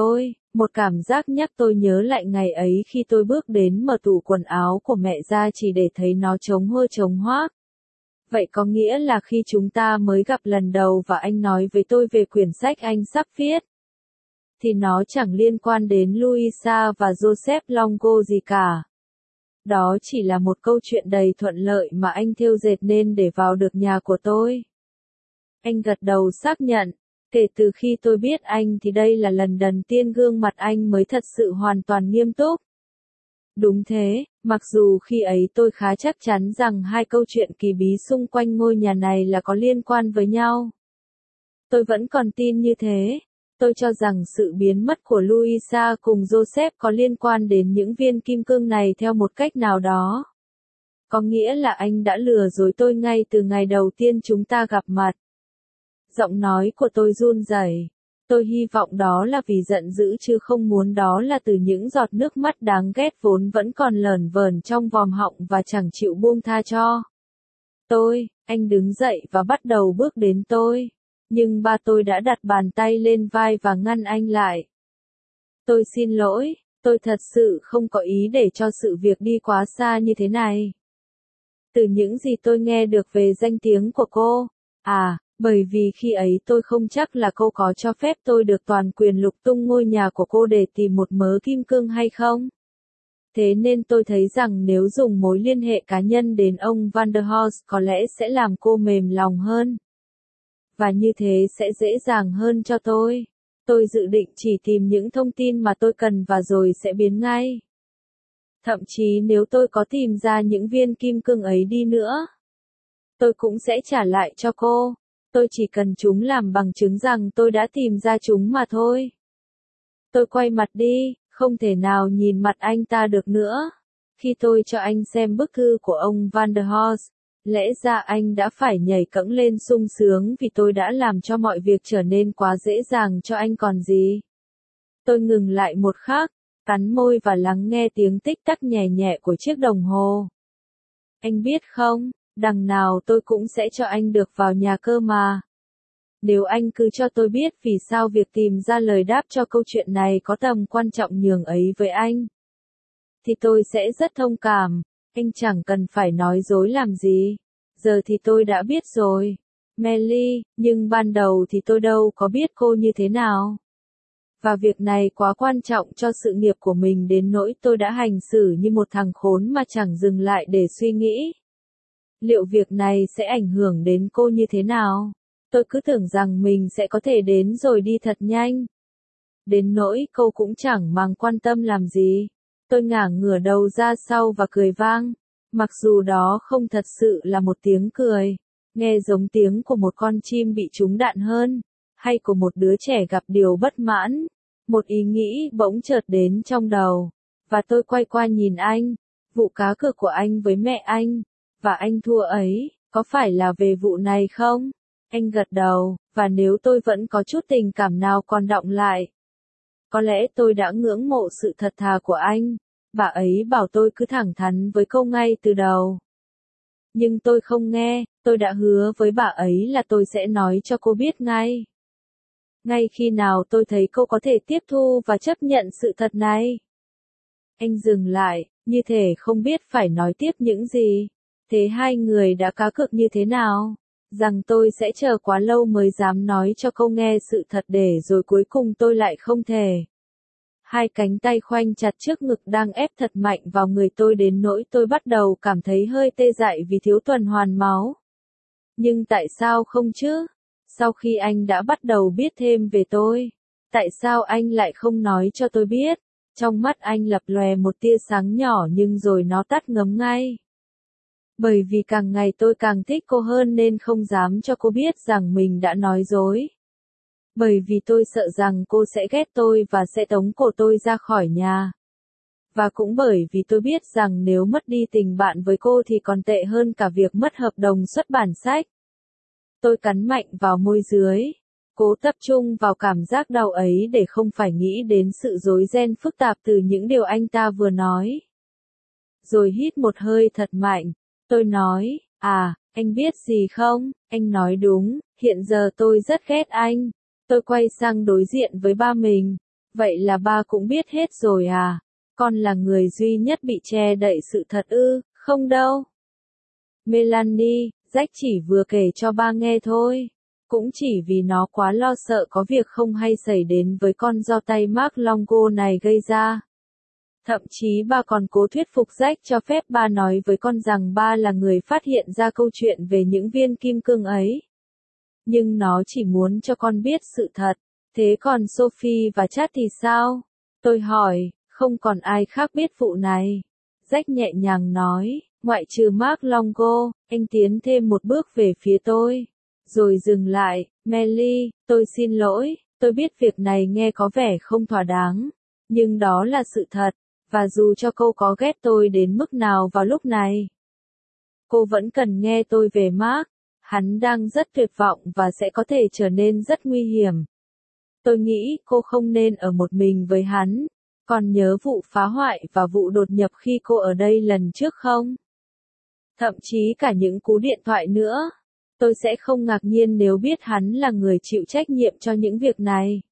A: Một cảm giác nhắc tôi nhớ lại ngày ấy khi tôi bước đến mở tủ quần áo của mẹ ra chỉ để thấy nó trống hơ trống hoác. Vậy có nghĩa là khi chúng ta mới gặp lần đầu và anh nói với tôi về quyển sách anh sắp viết, thì nó chẳng liên quan đến Louisa và Joseph Longo gì cả. Đó chỉ là một câu chuyện đầy thuận lợi mà anh thêu dệt nên để vào được nhà của tôi. Anh gật đầu xác nhận. Kể từ khi tôi biết anh thì đây là lần đầu tiên gương mặt anh mới thật sự hoàn toàn nghiêm túc. Đúng thế, mặc dù khi ấy tôi khá chắc chắn rằng hai câu chuyện kỳ bí xung quanh ngôi nhà này là có liên quan với nhau. Tôi vẫn còn tin như thế. Tôi cho rằng sự biến mất của Louisa cùng Joseph có liên quan đến những viên kim cương này theo một cách nào đó. Có nghĩa là anh đã lừa dối tôi ngay từ ngày đầu tiên chúng ta gặp mặt. Giọng nói của tôi run rẩy. Tôi hy vọng đó là vì giận dữ chứ không muốn đó là từ những giọt nước mắt đáng ghét vốn vẫn còn lởn vởn trong vòm họng và chẳng chịu buông tha cho. Anh đứng dậy và bắt đầu bước đến tôi. Nhưng ba tôi đã đặt bàn tay lên vai và ngăn anh lại. Tôi xin lỗi, tôi thật sự không có ý để cho sự việc đi quá xa như thế này. Từ những gì tôi nghe được về danh tiếng của cô, bởi vì khi ấy tôi không chắc là cô có cho phép tôi được toàn quyền lục tung ngôi nhà của cô để tìm một mớ kim cương hay không. Thế nên tôi thấy rằng nếu dùng mối liên hệ cá nhân đến ông Van der Horst có lẽ sẽ làm cô mềm lòng hơn. Và như thế sẽ dễ dàng hơn cho tôi. Tôi dự định chỉ tìm những thông tin mà tôi cần và rồi sẽ biến ngay. Thậm chí nếu tôi có tìm ra những viên kim cương ấy đi nữa, tôi cũng sẽ trả lại cho cô. Tôi chỉ cần chúng làm bằng chứng rằng tôi đã tìm ra chúng mà thôi. Tôi quay mặt đi, không thể nào nhìn mặt anh ta được nữa. Khi tôi cho anh xem bức thư của ông Van der Horst, lẽ ra anh đã phải nhảy cẫng lên sung sướng vì tôi đã làm cho mọi việc trở nên quá dễ dàng cho anh còn gì. Tôi ngừng lại một khắc, cắn môi và lắng nghe tiếng tích tắc nhẹ nhẹ của chiếc đồng hồ. Anh biết không, đằng nào tôi cũng sẽ cho anh được vào nhà cơ mà. Nếu anh cứ cho tôi biết vì sao việc tìm ra lời đáp cho câu chuyện này có tầm quan trọng nhường ấy với anh, thì tôi sẽ rất thông cảm. Anh chẳng cần phải nói dối làm gì. Giờ thì tôi đã biết rồi. Melly, nhưng ban đầu thì tôi đâu có biết cô như thế nào. Và việc này quá quan trọng cho sự nghiệp của mình đến nỗi tôi đã hành xử như một thằng khốn mà chẳng dừng lại để suy nghĩ. Liệu việc này sẽ ảnh hưởng đến cô như thế nào? Tôi cứ tưởng rằng mình sẽ có thể đến rồi đi thật nhanh. Đến nỗi cô cũng chẳng mang quan tâm làm gì. Tôi ngả ngửa đầu ra sau và cười vang. Mặc dù đó không thật sự là một tiếng cười. Nghe giống tiếng của một con chim bị trúng đạn hơn. Hay của một đứa trẻ gặp điều bất mãn. Một ý nghĩ bỗng chợt đến trong đầu. Và tôi quay qua nhìn anh. Vụ cá cược của anh với mẹ anh. Và anh thua ấy, có phải là về vụ này không? Anh gật đầu, và nếu tôi vẫn có chút tình cảm nào còn đọng lại. Có lẽ tôi đã ngưỡng mộ sự thật thà của anh. Bà ấy bảo tôi cứ thẳng thắn với cô ngay từ đầu. Nhưng tôi không nghe, tôi đã hứa với bà ấy là tôi sẽ nói cho cô biết ngay. Ngay khi nào tôi thấy cô có thể tiếp thu và chấp nhận sự thật này. Anh dừng lại, như thể không biết phải nói tiếp những gì. Thế hai người đã cá cược như thế nào? Rằng tôi sẽ chờ quá lâu mới dám nói cho cô nghe sự thật để rồi cuối cùng tôi lại không thể. Hai cánh tay khoanh chặt trước ngực đang ép thật mạnh vào người tôi đến nỗi tôi bắt đầu cảm thấy hơi tê dại vì thiếu tuần hoàn máu. Nhưng tại sao không chứ? Sau khi anh đã bắt đầu biết thêm về tôi, tại sao anh lại không nói cho tôi biết? Trong mắt anh lập lòe một tia sáng nhỏ nhưng rồi nó tắt ngấm ngay. Bởi vì càng ngày tôi càng thích cô hơn nên không dám cho cô biết rằng mình đã nói dối. Bởi vì tôi sợ rằng cô sẽ ghét tôi và sẽ tống cổ tôi ra khỏi nhà. Và cũng bởi vì tôi biết rằng nếu mất đi tình bạn với cô thì còn tệ hơn cả việc mất hợp đồng xuất bản sách. Tôi cắn mạnh vào môi dưới, cố tập trung vào cảm giác đau ấy để không phải nghĩ đến sự rối ren phức tạp từ những điều anh ta vừa nói. Rồi hít một hơi thật mạnh, tôi nói, anh biết gì không, anh nói đúng, hiện giờ tôi rất ghét anh. Tôi quay sang đối diện với ba mình. Vậy là ba cũng biết hết rồi à? Con là người duy nhất bị che đậy sự thật ư? Không đâu. Melanie, Jack chỉ vừa kể cho ba nghe thôi. Cũng chỉ vì nó quá lo sợ có việc không hay xảy đến với con do tay Mark Longo này gây ra. Thậm chí ba còn cố thuyết phục Jack cho phép ba nói với con rằng ba là người phát hiện ra câu chuyện về những viên kim cương ấy. Nhưng nó chỉ muốn cho con biết sự thật. Thế còn Sophie và Chad thì sao? Tôi hỏi, không còn ai khác biết vụ này. Jack nhẹ nhàng nói, ngoại trừ Mark Longo, anh tiến thêm một bước về phía tôi. Rồi dừng lại, Melly, tôi xin lỗi, tôi biết việc này nghe có vẻ không thỏa đáng. Nhưng đó là sự thật, và dù cho cô có ghét tôi đến mức nào vào lúc này, cô vẫn cần nghe tôi về Mark. Hắn đang rất tuyệt vọng và sẽ có thể trở nên rất nguy hiểm. Tôi nghĩ cô không nên ở một mình với hắn. Còn nhớ vụ phá hoại và vụ đột nhập khi cô ở đây lần trước không? Thậm chí cả những cú điện thoại nữa. Tôi sẽ không ngạc nhiên nếu biết hắn là người chịu trách nhiệm cho những việc này.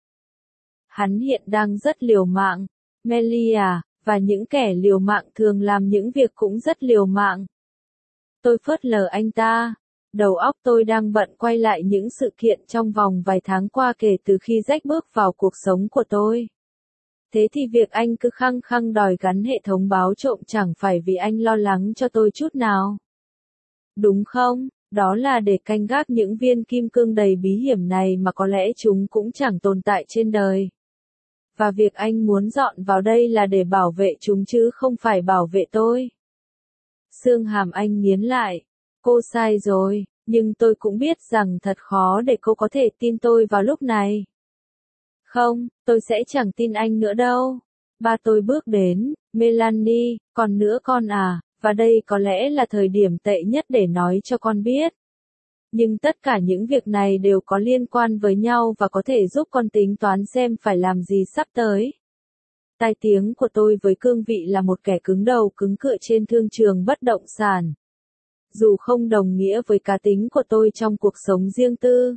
A: Hắn hiện đang rất liều mạng, Melia, và những kẻ liều mạng thường làm những việc cũng rất liều mạng. Tôi phớt lờ anh ta. Đầu óc tôi đang bận quay lại những sự kiện trong vòng vài tháng qua kể từ khi Jack bước vào cuộc sống của tôi. Thế thì việc anh cứ khăng khăng đòi gắn hệ thống báo trộm chẳng phải vì anh lo lắng cho tôi chút nào. Đúng không? Đó là để canh gác những viên kim cương đầy bí hiểm này mà có lẽ chúng cũng chẳng tồn tại trên đời. Và việc anh muốn dọn vào đây là để bảo vệ chúng chứ không phải bảo vệ tôi. Xương hàm anh nghiến lại. Cô sai rồi, nhưng tôi cũng biết rằng thật khó để cô có thể tin tôi vào lúc này. Không, tôi sẽ chẳng tin anh nữa đâu. Ba tôi bước đến, Melanie, còn nữa con à, và đây có lẽ là thời điểm tệ nhất để nói cho con biết. Nhưng tất cả những việc này đều có liên quan với nhau và có thể giúp con tính toán xem phải làm gì sắp tới. Tai tiếng của tôi với cương vị là một kẻ cứng đầu cứng cựa trên thương trường bất động sản. Dù không đồng nghĩa với cá tính của tôi trong cuộc sống riêng tư.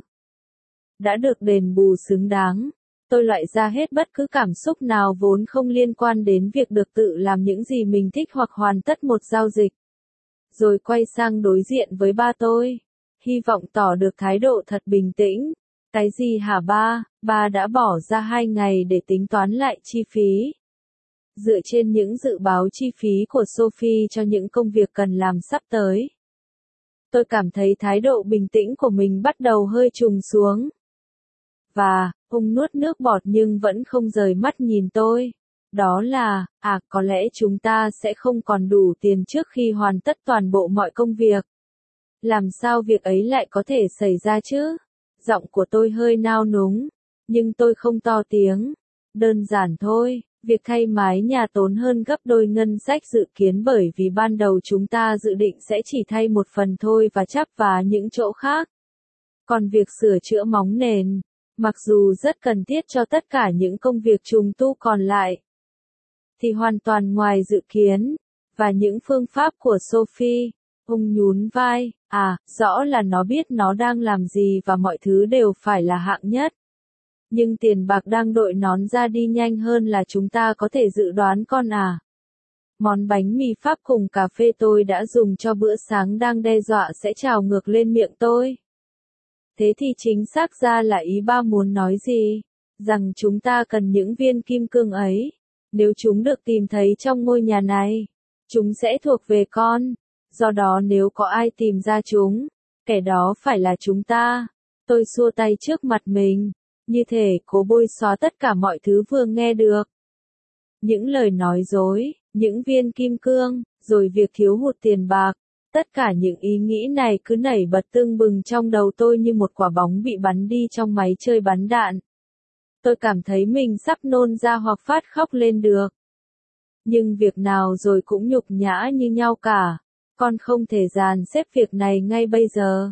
A: Đã được đền bù xứng đáng. Tôi loại ra hết bất cứ cảm xúc nào vốn không liên quan đến việc được tự làm những gì mình thích hoặc hoàn tất một giao dịch. Rồi quay sang đối diện với ba tôi. Hy vọng tỏ được thái độ thật bình tĩnh. Cái gì hả ba? Ba đã bỏ ra 2 ngày để tính toán lại chi phí. Dựa trên những dự báo chi phí của Sophie cho những công việc cần làm sắp tới. Tôi cảm thấy thái độ bình tĩnh của mình bắt đầu hơi trùng xuống. Và, ông nuốt nước bọt nhưng vẫn không rời mắt nhìn tôi. Đó là, có lẽ chúng ta sẽ không còn đủ tiền trước khi hoàn tất toàn bộ mọi công việc. Làm sao việc ấy lại có thể xảy ra chứ? Giọng của tôi hơi nao núng, nhưng tôi không to tiếng. Đơn giản thôi, việc thay mái nhà tốn hơn gấp đôi ngân sách dự kiến bởi vì ban đầu chúng ta dự định sẽ chỉ thay một phần thôi và chắp vá những chỗ khác. Còn việc sửa chữa móng nền, mặc dù rất cần thiết cho tất cả những công việc trùng tu còn lại, thì hoàn toàn ngoài dự kiến. Và những phương pháp của Sophie, ông nhún vai, rõ là nó biết nó đang làm gì và mọi thứ đều phải là hạng nhất. Nhưng tiền bạc đang đội nón ra đi nhanh hơn là chúng ta có thể dự đoán con à. Món bánh mì Pháp cùng cà phê tôi đã dùng cho bữa sáng đang đe dọa sẽ trào ngược lên miệng tôi. Thế thì chính xác ra là ý ba muốn nói gì? Rằng chúng ta cần những viên kim cương ấy. Nếu chúng được tìm thấy trong ngôi nhà này, chúng sẽ thuộc về con. Do đó nếu có ai tìm ra chúng, kẻ đó phải là chúng ta. Tôi xua tay trước mặt mình, như thể cố bôi xóa tất cả mọi thứ vừa nghe được. Những lời nói dối, những viên kim cương, rồi việc thiếu hụt tiền bạc. Tất cả những ý nghĩ này cứ nảy bật tưng bừng trong đầu tôi như một quả bóng bị bắn đi trong máy chơi bắn đạn. Tôi cảm thấy mình sắp nôn ra hoặc phát khóc lên được. Nhưng việc nào rồi cũng nhục nhã như nhau cả. Con không thể dàn xếp việc này ngay bây giờ.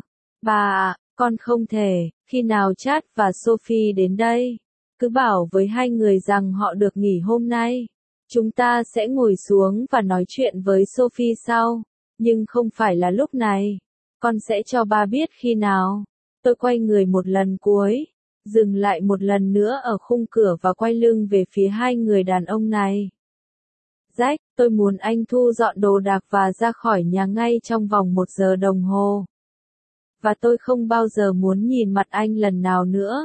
A: Bà con không thể. Khi nào Chad và Sophie đến đây, cứ bảo với hai người rằng họ được nghỉ hôm nay. Chúng ta sẽ ngồi xuống và nói chuyện với Sophie sau. Nhưng không phải là lúc này. Con sẽ cho ba biết khi nào. Tôi quay người một lần cuối. dừng lại một lần nữa ở khung cửa và quay lưng về phía hai người đàn ông này. Jack, tôi muốn anh thu dọn đồ đạc và ra khỏi nhà ngay trong vòng 1 giờ đồng hồ. Và tôi không bao giờ muốn nhìn mặt anh lần nào nữa.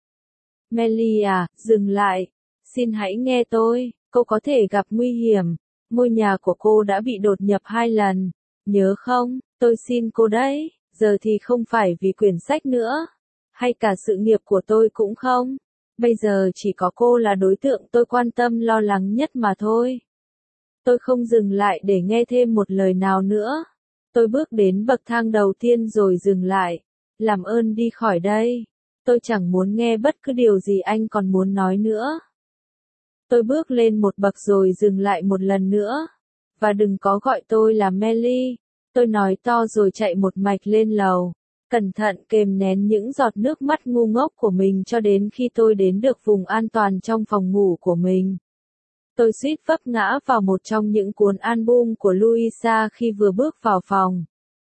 A: Melly à, dừng lại. Xin hãy nghe tôi, cô có thể gặp nguy hiểm. Ngôi nhà của cô đã bị đột nhập 2 lần. Nhớ không, tôi xin cô đấy, giờ thì không phải vì quyển sách nữa. Hay cả sự nghiệp của tôi cũng không. Bây giờ chỉ có cô là đối tượng tôi quan tâm lo lắng nhất mà thôi. Tôi không dừng lại để nghe thêm một lời nào nữa. Tôi bước đến bậc thang đầu tiên rồi dừng lại. Làm ơn đi khỏi đây. Tôi chẳng muốn nghe bất cứ điều gì anh còn muốn nói nữa. Tôi bước lên một bậc rồi dừng lại một lần nữa. Và đừng có gọi tôi là Melly. Tôi nói to rồi chạy một mạch lên lầu. Cẩn thận kềm nén những giọt nước mắt ngu ngốc của mình cho đến khi tôi đến được vùng an toàn trong phòng ngủ của mình. Tôi suýt vấp ngã vào một trong những cuốn album của Louisa khi vừa bước vào phòng.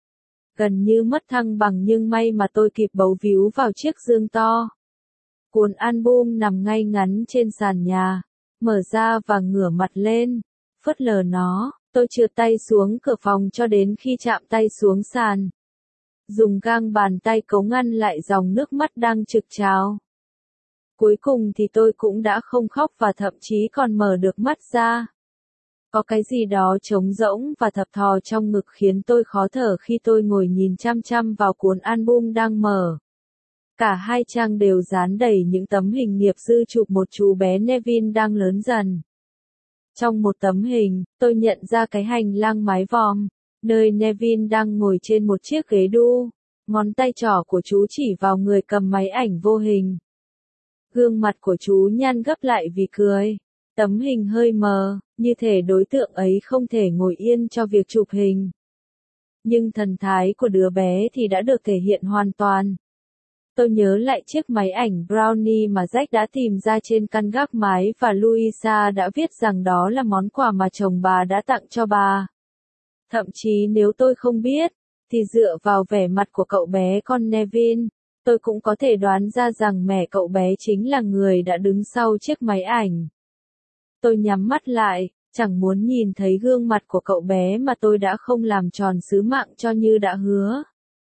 A: Gần như mất thăng bằng nhưng may mà tôi kịp bấu víu vào chiếc giường to. Cuốn album nằm ngay ngắn trên sàn nhà, mở ra và ngửa mặt lên, phớt lờ nó. Tôi trượt tay xuống cửa phòng cho đến khi chạm tay xuống sàn. Dùng gang bàn tay cấu ngăn lại dòng nước mắt đang trực trào. Cuối cùng thì tôi cũng đã không khóc và thậm chí còn mở được mắt ra. Có cái gì đó trống rỗng và thập thò trong ngực khiến tôi khó thở khi tôi ngồi nhìn chăm chăm vào cuốn album đang mở. Cả hai trang đều dán đầy những tấm hình nghiệp dư chụp một chú bé Nevin đang lớn dần. Trong một tấm hình, tôi nhận ra cái hành lang mái vòm, nơi Nevin đang ngồi trên một chiếc ghế đu. Ngón tay trỏ của chú chỉ vào người cầm máy ảnh vô hình. Gương mặt của chú nhăn gấp lại vì cười. Tấm hình hơi mờ, như thể đối tượng ấy không thể ngồi yên cho việc chụp hình. Nhưng thần thái của đứa bé thì đã được thể hiện hoàn toàn. Tôi nhớ lại chiếc máy ảnh Brownie mà Jack đã tìm ra trên căn gác mái và Louisa đã viết rằng đó là món quà mà chồng bà đã tặng cho bà. Thậm chí nếu tôi không biết, thì dựa vào vẻ mặt của cậu bé con Nevin, tôi cũng có thể đoán ra rằng mẹ cậu bé chính là người đã đứng sau chiếc máy ảnh. Tôi nhắm mắt lại, chẳng muốn nhìn thấy gương mặt của cậu bé mà tôi đã không làm tròn sứ mạng cho như đã hứa.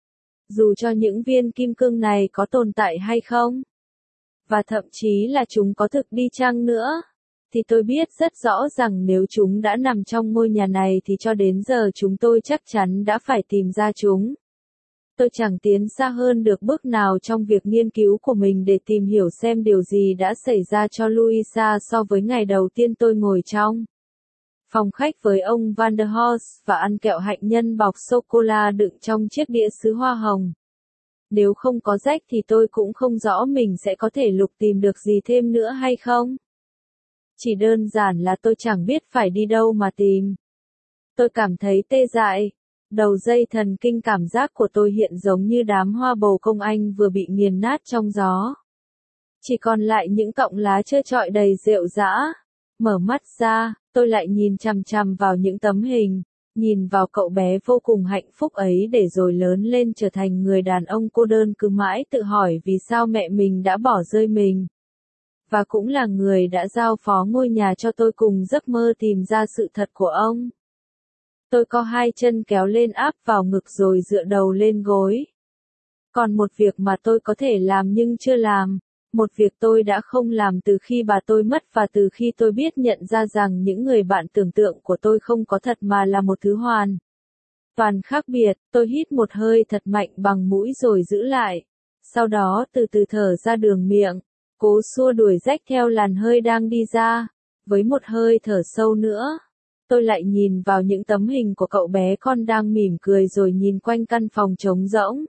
A: Dù cho những viên kim cương này có tồn tại hay không, và thậm chí là chúng có thực đi chăng nữa, thì tôi biết rất rõ rằng nếu chúng đã nằm trong ngôi nhà này thì cho đến giờ chúng tôi chắc chắn đã phải tìm ra chúng. Tôi chẳng tiến xa hơn được bước nào trong việc nghiên cứu của mình để tìm hiểu xem điều gì đã xảy ra cho Louisa so với ngày đầu tiên tôi ngồi trong phòng khách với ông Van der Horst và ăn kẹo hạnh nhân bọc sô-cô-la đựng trong chiếc đĩa sứ hoa hồng. Nếu không có Jack thì tôi cũng không rõ mình sẽ có thể lục tìm được gì thêm nữa hay không. Chỉ đơn giản là tôi chẳng biết phải đi đâu mà tìm. Tôi cảm thấy tê dại. Đầu dây thần kinh cảm giác của tôi hiện giống như đám hoa bồ công anh vừa bị nghiền nát trong gió. Chỉ còn lại những cọng lá trơ trọi đầy rệu rã. Mở mắt ra, tôi lại nhìn chằm chằm vào những tấm hình, nhìn vào cậu bé vô cùng hạnh phúc ấy để rồi lớn lên trở thành người đàn ông cô đơn cứ mãi tự hỏi vì sao mẹ mình đã bỏ rơi mình. Và cũng là người đã giao phó ngôi nhà cho tôi cùng giấc mơ tìm ra sự thật của ông. Tôi co hai chân kéo lên áp vào ngực rồi dựa đầu lên gối. Còn một việc mà tôi có thể làm nhưng chưa làm, một việc tôi đã không làm từ khi bà tôi mất và từ khi tôi biết nhận ra rằng những người bạn tưởng tượng của tôi không có thật mà là một thứ hoàn toàn khác biệt. Tôi hít một hơi thật mạnh bằng mũi rồi giữ lại. Sau đó từ từ thở ra đường miệng, cố xua đuổi Jack theo làn hơi đang đi ra. Với một hơi thở sâu nữa, tôi lại nhìn vào những tấm hình của cậu bé con đang mỉm cười rồi nhìn quanh căn phòng trống rỗng.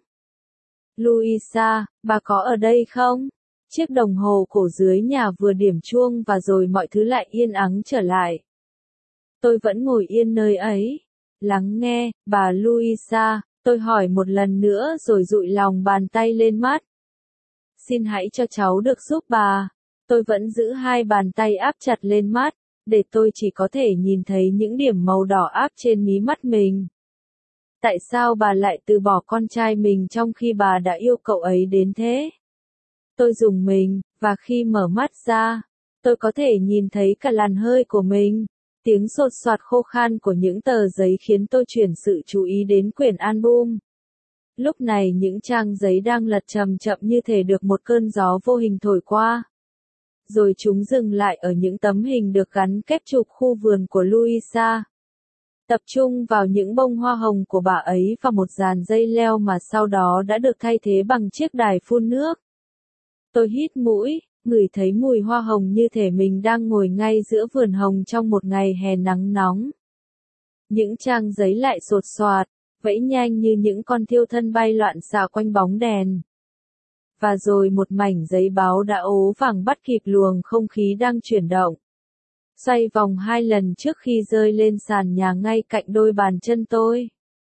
A: Louisa, bà có ở đây không? Chiếc đồng hồ cổ dưới nhà vừa điểm chuông và rồi mọi thứ lại yên ắng trở lại. Tôi vẫn ngồi yên nơi ấy. Lắng nghe, bà Louisa, tôi hỏi một lần nữa rồi dụi lòng bàn tay lên mắt. Xin hãy cho cháu được giúp bà. Tôi vẫn giữ hai bàn tay áp chặt lên mắt, để tôi chỉ có thể nhìn thấy những điểm màu đỏ áp trên mí mắt mình. Tại sao bà lại từ bỏ con trai mình trong khi bà đã yêu cậu ấy đến thế? Tôi rùng mình, và khi mở mắt ra, tôi có thể nhìn thấy cả làn hơi của mình. Tiếng sột soạt khô khan của những tờ giấy khiến tôi chuyển sự chú ý đến quyển album. Lúc này những trang giấy đang lật chậm chậm như thể được một cơn gió vô hình thổi qua. Rồi chúng dừng lại ở những tấm hình được gắn kép chụp khu vườn của Louisa. Tập trung vào những bông hoa hồng của bà ấy và một dàn dây leo mà sau đó đã được thay thế bằng chiếc đài phun nước. Tôi hít mũi, ngửi thấy mùi hoa hồng như thể mình đang ngồi ngay giữa vườn hồng trong một ngày hè nắng nóng. Những trang giấy lại sột soạt, vẫy nhanh như những con thiêu thân bay loạn xạ quanh bóng đèn. Và rồi một mảnh giấy báo đã ố vàng bắt kịp luồng không khí đang chuyển động. Xoay vòng 2 lần trước khi rơi lên sàn nhà ngay cạnh đôi bàn chân tôi.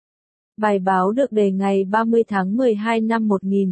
A: Bài báo được đề ngày 30 tháng 12 năm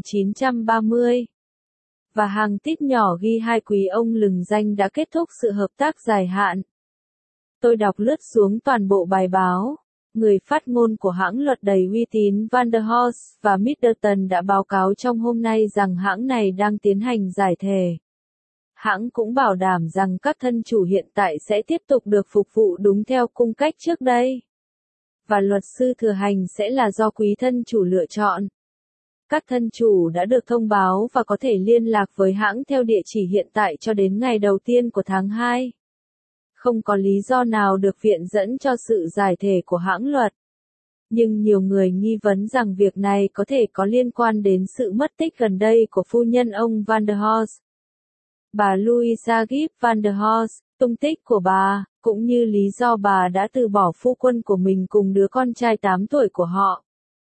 A: 1930. Và hàng tít nhỏ ghi hai quý ông lừng danh đã kết thúc sự hợp tác dài hạn. Tôi đọc lướt xuống toàn bộ bài báo. Người phát ngôn của hãng luật đầy uy tín Van der Horst và Middleton đã báo cáo trong hôm nay rằng hãng này đang tiến hành giải thể. Hãng cũng bảo đảm rằng các thân chủ hiện tại sẽ tiếp tục được phục vụ đúng theo cung cách trước đây. Và luật sư thừa hành sẽ là do quý thân chủ lựa chọn. Các thân chủ đã được thông báo và có thể liên lạc với hãng theo địa chỉ hiện tại cho đến ngày đầu tiên của tháng 2. Không có lý do nào được viện dẫn cho sự giải thể của hãng luật. Nhưng nhiều người nghi vấn rằng việc này có thể có liên quan đến sự mất tích gần đây của phu nhân ông Van der Horst. Bà Louisa Gibb Van der Horst, tung tích của bà, cũng như lý do bà đã từ bỏ phu quân của mình cùng đứa con trai 8 tuổi của họ.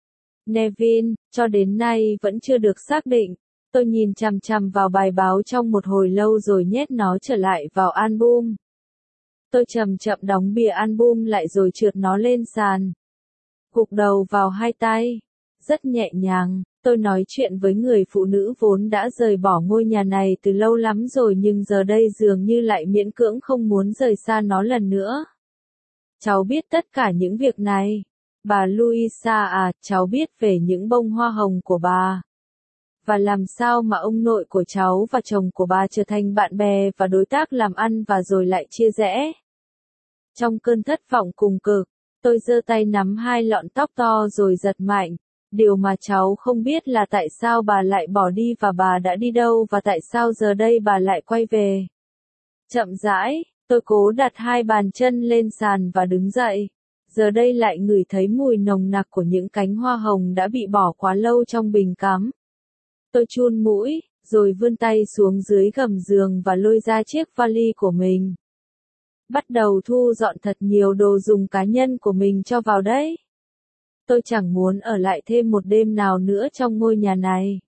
A: Nevin, cho đến nay vẫn chưa được xác định. Tôi nhìn chằm chằm vào bài báo trong một hồi lâu rồi nhét nó trở lại vào album. Tôi chậm chậm đóng bìa album lại rồi trượt nó lên sàn. Gục đầu vào hai tay. Rất nhẹ nhàng, tôi nói chuyện với người phụ nữ vốn đã rời bỏ ngôi nhà này từ lâu lắm rồi nhưng giờ đây dường như lại miễn cưỡng không muốn rời xa nó lần nữa. Cháu biết tất cả những việc này. Bà Louisa à, cháu biết về những bông hoa hồng của bà. Và làm sao mà ông nội của cháu và chồng của bà trở thành bạn bè và đối tác làm ăn và rồi lại chia rẽ. Trong cơn thất vọng cùng cực, tôi giơ tay nắm hai lọn tóc to rồi giật mạnh. Điều mà cháu không biết là tại sao bà lại bỏ đi và bà đã đi đâu và tại sao giờ đây bà lại quay về. Chậm rãi, tôi cố đặt hai bàn chân lên sàn và đứng dậy. Giờ đây lại ngửi thấy mùi nồng nặc của những cánh hoa hồng đã bị bỏ quá lâu trong bình cắm. Tôi chun mũi, rồi vươn tay xuống dưới gầm giường và lôi ra chiếc vali của mình. Bắt đầu thu dọn thật nhiều đồ dùng cá nhân của mình cho vào đấy. Tôi chẳng muốn ở lại thêm một đêm nào nữa trong ngôi nhà này.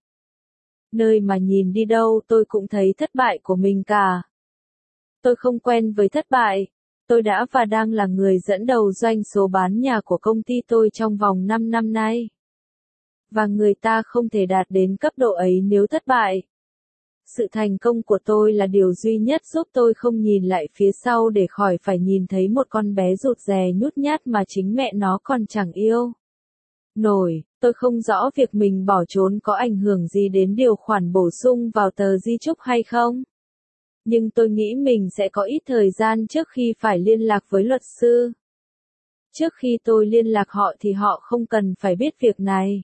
A: Nơi mà nhìn đi đâu tôi cũng thấy thất bại của mình cả. Tôi không quen với thất bại. Tôi đã và đang là người dẫn đầu doanh số bán nhà của công ty tôi trong vòng 5 năm nay. Và người ta không thể đạt đến cấp độ ấy nếu thất bại. Sự thành công của tôi là điều duy nhất giúp tôi không nhìn lại phía sau để khỏi phải nhìn thấy một con bé rụt rè nhút nhát mà chính mẹ nó còn chẳng yêu nổi. Tôi không rõ việc mình bỏ trốn có ảnh hưởng gì đến điều khoản bổ sung vào tờ di chúc hay không. Nhưng tôi nghĩ mình sẽ có ít thời gian trước khi phải liên lạc với luật sư. Trước khi tôi liên lạc họ thì họ không cần phải biết việc này.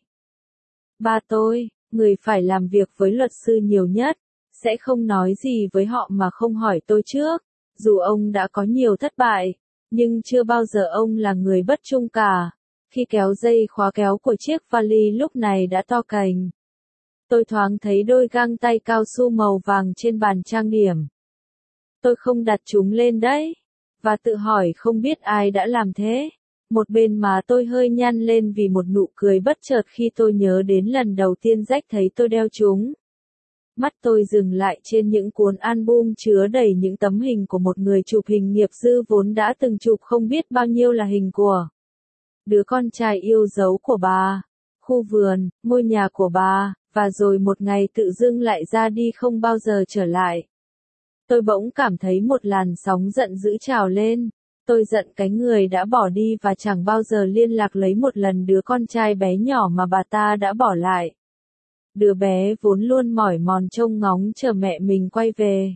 A: Ba tôi, người phải làm việc với luật sư nhiều nhất, sẽ không nói gì với họ mà không hỏi tôi trước. Dù ông đã có nhiều thất bại, nhưng chưa bao giờ ông là người bất trung cả. Khi kéo dây khóa kéo của chiếc vali lúc này đã to cành. Tôi thoáng thấy đôi găng tay cao su màu vàng trên bàn trang điểm. Tôi không đặt chúng lên đấy. Và tự hỏi không biết ai đã làm thế. Một bên má tôi hơi nhăn lên vì một nụ cười bất chợt khi tôi nhớ đến lần đầu tiên Jack thấy tôi đeo chúng. Mắt tôi dừng lại trên những cuốn album chứa đầy những tấm hình của một người chụp hình nghiệp dư vốn đã từng chụp không biết bao nhiêu là hình của đứa con trai yêu dấu của bà, khu vườn, ngôi nhà của bà, và rồi một ngày tự dưng lại ra đi không bao giờ trở lại. Tôi bỗng cảm thấy một làn sóng giận dữ trào lên. Tôi giận cái người đã bỏ đi và chẳng bao giờ liên lạc lấy một lần đứa con trai bé nhỏ mà bà ta đã bỏ lại. Đứa bé vốn luôn mỏi mòn trông ngóng chờ mẹ mình quay về.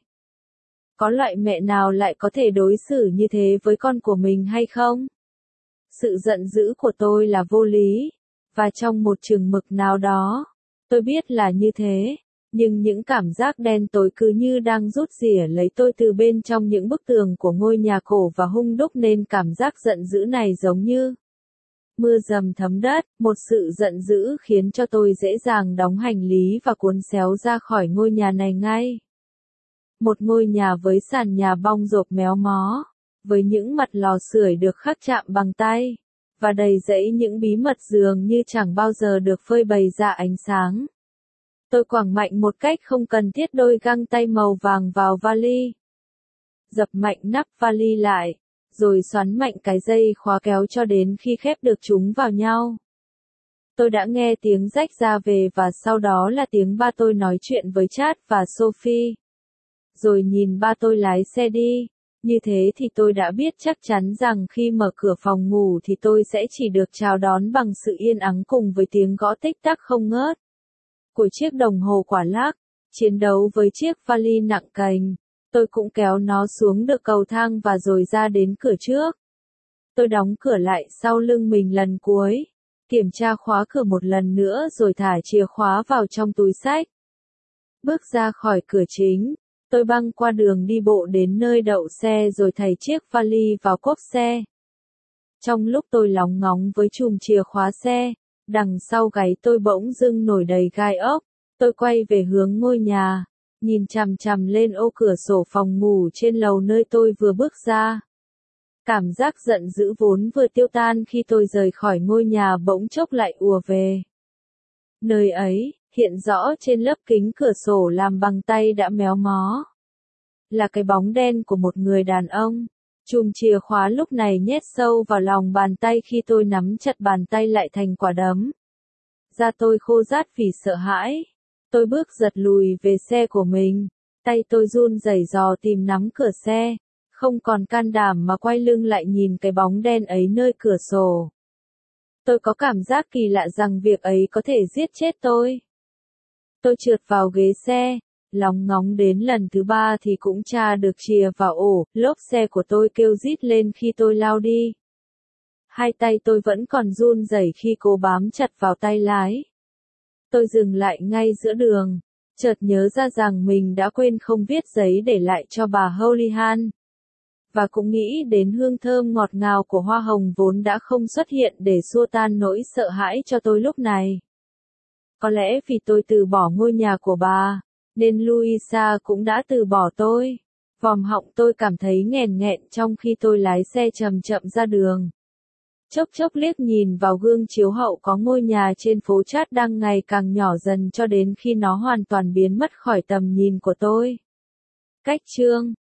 A: Có loại mẹ nào lại có thể đối xử như thế với con của mình hay không? Sự giận dữ của tôi là vô lý, và trong một chừng mực nào đó, tôi biết là như thế, nhưng những cảm giác đen tối cứ như đang rút rỉa lấy tôi từ bên trong những bức tường của ngôi nhà cổ và hung đúc nên cảm giác giận dữ này giống như mưa dầm thấm đất, một sự giận dữ khiến cho tôi dễ dàng đóng hành lý và cuốn xéo ra khỏi ngôi nhà này ngay. Một ngôi nhà với sàn nhà bong rộp méo mó, với những mặt lò sưởi được khắc chạm bằng tay, và đầy rẫy những bí mật dường như chẳng bao giờ được phơi bày ra ánh sáng. Tôi quẳng mạnh một cách không cần thiết đôi găng tay màu vàng vào vali. Dập mạnh nắp vali lại, rồi xoắn mạnh cái dây khóa kéo cho đến khi khép được chúng vào nhau. Tôi đã nghe tiếng rách ra về và sau đó là tiếng ba tôi nói chuyện với Chad và Sophie. Rồi nhìn ba tôi lái xe đi. Như thế thì tôi đã biết chắc chắn rằng khi mở cửa phòng ngủ thì tôi sẽ chỉ được chào đón bằng sự yên ắng cùng với tiếng gõ tích tắc không ngớt của chiếc đồng hồ quả lắc. Chiến đấu với chiếc vali nặng cành, tôi cũng kéo nó xuống được cầu thang và rồi ra đến cửa trước. Tôi đóng cửa lại sau lưng mình lần cuối, kiểm tra khóa cửa một lần nữa rồi thả chìa khóa vào trong túi xách. Bước ra khỏi cửa chính, tôi băng qua đường đi bộ đến nơi đậu xe rồi thảy chiếc vali vào cốp xe. Trong lúc tôi lóng ngóng với chùm chìa khóa xe, đằng sau gáy tôi bỗng dưng nổi đầy gai ốc. Tôi quay về hướng ngôi nhà, nhìn chằm chằm lên ô cửa sổ phòng ngủ trên lầu nơi tôi vừa bước ra. Cảm giác giận dữ vốn vừa tiêu tan khi tôi rời khỏi ngôi nhà bỗng chốc lại ùa về. Nơi ấy, hiện rõ trên lớp kính cửa sổ làm bằng tay đã méo mó, là cái bóng đen của một người đàn ông. Chùm chìa khóa lúc này nhét sâu vào lòng bàn tay khi tôi nắm chặt bàn tay lại thành quả đấm. Da tôi khô rát vì sợ hãi. Tôi bước giật lùi về xe của mình. Tay tôi run rẩy dò tìm nắm cửa xe. Không còn can đảm mà quay lưng lại nhìn cái bóng đen ấy nơi cửa sổ. Tôi có cảm giác kỳ lạ rằng việc ấy có thể giết chết tôi. Tôi trượt vào ghế xe. Lóng ngóng đến lần thứ 3 thì cũng tra được chìa vào ổ, lốp xe của tôi kêu rít lên khi tôi lao đi. Hai tay tôi vẫn còn run rẩy khi cố bám chặt vào tay lái. Tôi dừng lại ngay giữa đường, chợt nhớ ra rằng mình đã quên không viết giấy để lại cho bà Houlihan. Và cũng nghĩ đến hương thơm ngọt ngào của hoa hồng vốn đã không xuất hiện để xua tan nỗi sợ hãi cho tôi lúc này. Có lẽ vì tôi từ bỏ ngôi nhà của bà, nên Louisa cũng đã từ bỏ tôi. Vòm họng tôi cảm thấy nghẹn nghẹn trong khi tôi lái xe chậm chậm ra đường. Chốc chốc liếc nhìn vào gương chiếu hậu có ngôi nhà trên phố Chát đang ngày càng nhỏ dần cho đến khi nó hoàn toàn biến mất khỏi tầm nhìn của tôi. Cách chương